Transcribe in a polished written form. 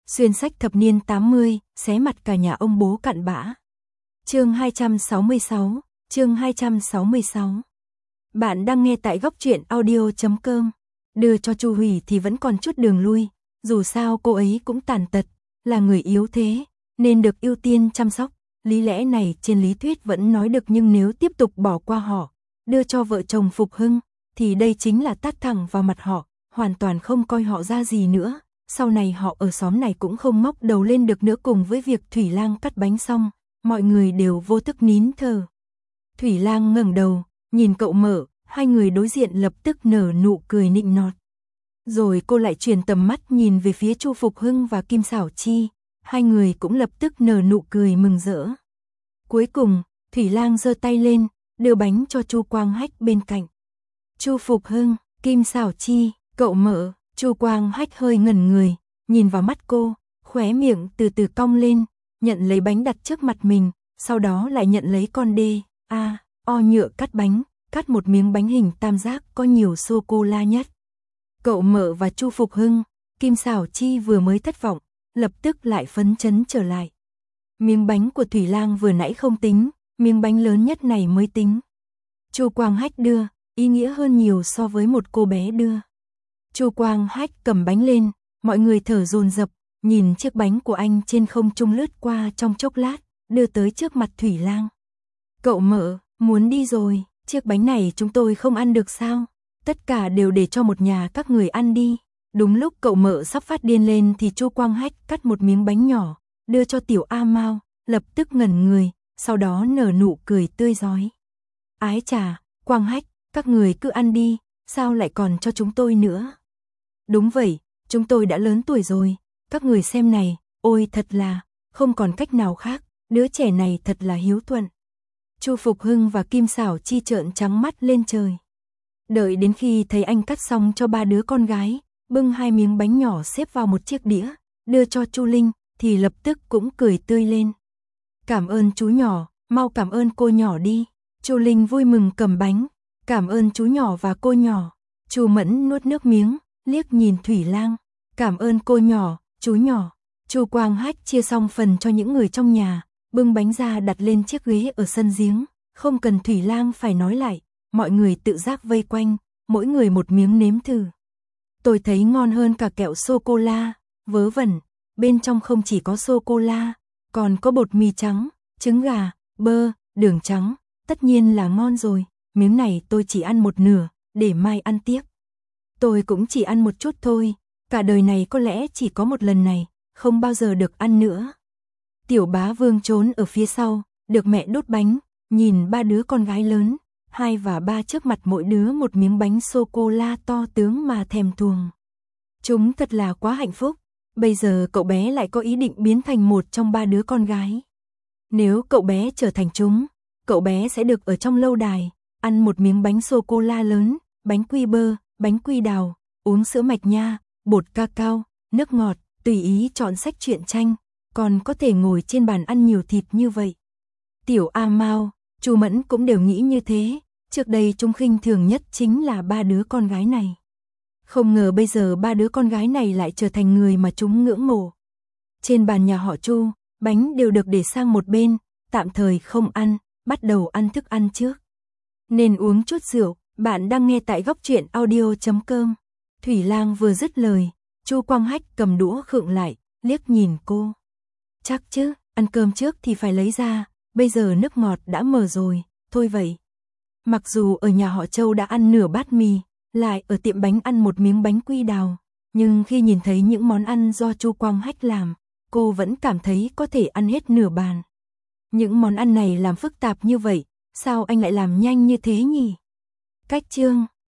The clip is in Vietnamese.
Xuyên sách thập niên 80, xé mặt cả nhà ông bố cặn bã. Chương 266, chương 266. Bạn đang nghe tại góc truyện audio.com. Đưa cho Chu Hủy thì vẫn còn chút đường lui, dù sao cô ấy cũng tàn tật, là người yếu thế, nên được ưu tiên chăm sóc. Lý lẽ này trên lý thuyết vẫn nói được, nhưng nếu tiếp tục bỏ qua họ, đưa cho vợ chồng Phục Hưng, thì đây chính là tát thẳng vào mặt họ, hoàn toàn không coi họ ra gì nữa. Sau này họ ở xóm này cũng không móc đầu lên được nữa. Cùng với việc Thủy Lang cắt bánh xong, mọi người đều vô thức nín thở. Thủy Lang ngẩng đầu, nhìn cậu Mở, hai người đối diện lập tức nở nụ cười nịnh nọt. Rồi cô lại chuyển tầm mắt nhìn về phía Chu Phục Hưng và Kim Xảo Chi, hai người cũng lập tức nở nụ cười mừng rỡ. Cuối cùng, Thủy Lang giơ tay lên, đưa bánh cho Chu Quang Hách bên cạnh. Chu Phục Hưng, Kim Xảo Chi, cậu Mở. Chu Quang Hách hơi ngẩn người, nhìn vào mắt cô, khóe miệng từ từ cong lên, nhận lấy bánh đặt trước mặt mình, sau đó lại nhận lấy con o nhựa cắt bánh, cắt một miếng bánh hình tam giác có nhiều sô-cô-la nhất. Cậu Mở và Chu Phục Hưng, Kim Xảo Chi vừa mới thất vọng, lập tức lại phấn chấn trở lại. Miếng bánh của Thủy Lang vừa nãy không tính, miếng bánh lớn nhất này mới tính. Chu Quang Hách đưa, ý nghĩa hơn nhiều so với một cô bé đưa. Chu Quang Hách cầm bánh lên, mọi người thở dồn dập, nhìn chiếc bánh của anh trên không trung lướt qua trong chốc lát, đưa tới trước mặt Thủy Lang. Cậu Mở, muốn đi rồi, chiếc bánh này chúng tôi không ăn được sao? Tất cả đều để cho một nhà các người ăn đi. Đúng lúc cậu Mở sắp phát điên lên thì Chu Quang Hách cắt một miếng bánh nhỏ, đưa cho Tiểu A Mao, lập tức ngẩn người, sau đó nở nụ cười tươi rói. Ái chà, Quang Hách, các người cứ ăn đi, sao lại còn cho chúng tôi nữa? Đúng vậy, chúng tôi đã lớn tuổi rồi, các người xem này, ôi thật là, không còn cách nào khác, đứa trẻ này thật là hiếu thuận. Chu Phục Hưng và Kim Xảo Chi trợn trắng mắt lên trời. Đợi đến khi thấy anh cắt xong cho ba đứa con gái, bưng hai miếng bánh nhỏ xếp vào một chiếc đĩa, đưa cho Chu Linh, thì lập tức cũng cười tươi lên. Cảm ơn chú nhỏ, mau cảm ơn cô nhỏ đi. Chu Linh vui mừng cầm bánh, cảm ơn chú nhỏ và cô nhỏ. Chu Mẫn nuốt nước miếng, liếc nhìn Thủy Lang, cảm ơn cô nhỏ, chú nhỏ. Chu Quang Hách chia xong phần cho những người trong nhà, bưng bánh ra đặt lên chiếc ghế ở sân giếng, không cần Thủy Lang phải nói lại, mọi người tự giác vây quanh, mỗi người một miếng nếm thử. Tôi thấy ngon hơn cả kẹo sô-cô-la, vớ vẩn, bên trong không chỉ có sô-cô-la, còn có bột mì trắng, trứng gà, bơ, đường trắng, tất nhiên là ngon rồi, miếng này tôi chỉ ăn một nửa, để mai ăn tiếp. Tôi cũng chỉ ăn một chút thôi, cả đời này có lẽ chỉ có một lần này, không bao giờ được ăn nữa. Tiểu Bá Vương trốn ở phía sau, được mẹ đốt bánh, nhìn ba đứa con gái lớn, 2 và 3 trước mặt mỗi đứa một miếng bánh sô-cô-la to tướng mà thèm thuồng. Chúng thật là quá hạnh phúc, bây giờ cậu bé lại có ý định biến thành một trong ba đứa con gái. Nếu cậu bé trở thành chúng, cậu bé sẽ được ở trong lâu đài, ăn một miếng bánh sô-cô-la lớn, bánh quy bơ, bánh quy đào, uống sữa mạch nha, bột cacao, nước ngọt, tùy ý chọn sách truyện tranh, còn có thể ngồi trên bàn ăn nhiều thịt như vậy. Tiểu A Mao, Chu Mẫn cũng đều nghĩ như thế, trước đây chúng khinh thường nhất chính là ba đứa con gái này. Không ngờ bây giờ ba đứa con gái này lại trở thành người mà chúng ngưỡng mộ. Trên bàn nhà họ Chu, bánh đều được để sang một bên, tạm thời không ăn, bắt đầu ăn thức ăn trước. Nên uống chút rượu. Bạn đang nghe tại góc truyện audio.com. Thủy Lang vừa dứt lời, Chu Quang Hách cầm đũa khựng lại, liếc nhìn cô. Chắc chứ, ăn cơm trước thì phải lấy ra, bây giờ nước ngọt đã mở rồi, thôi vậy. Mặc dù ở nhà họ Châu đã ăn nửa bát mì, lại ở tiệm bánh ăn một miếng bánh quy đào, nhưng khi nhìn thấy những món ăn do Chu Quang Hách làm, cô vẫn cảm thấy có thể ăn hết nửa bàn. Những món ăn này làm phức tạp như vậy, sao anh lại làm nhanh như thế nhỉ? Cách chương